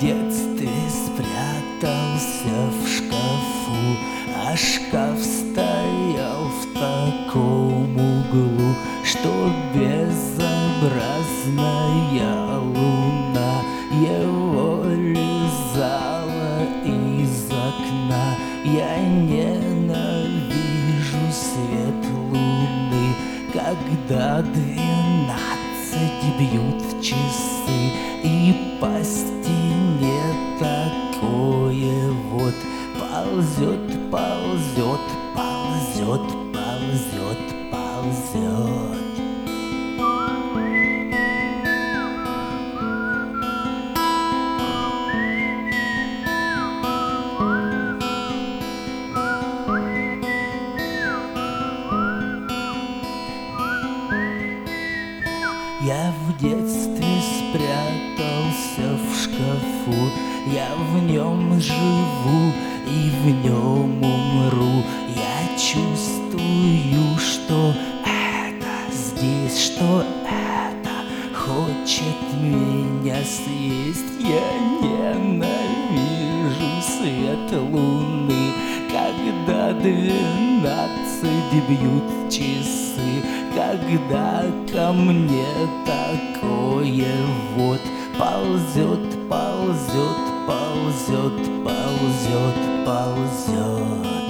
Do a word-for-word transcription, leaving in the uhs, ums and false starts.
детстве спрятался в шкафу, а шкаф стоял в таком углу, что безобразная луна его лизала из окна. Я ненавижу свет луны, когда двенадцать бьют часы, и по стене такое вот ползет, ползет, ползет, ползет, ползет. Я в детстве спрятался в шкафу, я в нем живу и в нем умру. Я чувствую, что это здесь, что это хочет меня съесть. Я ненавижу свет луны, когда двенадцать бьют часы, когда ко мне такое вот ползет, ползет, ползет, ползет, ползет.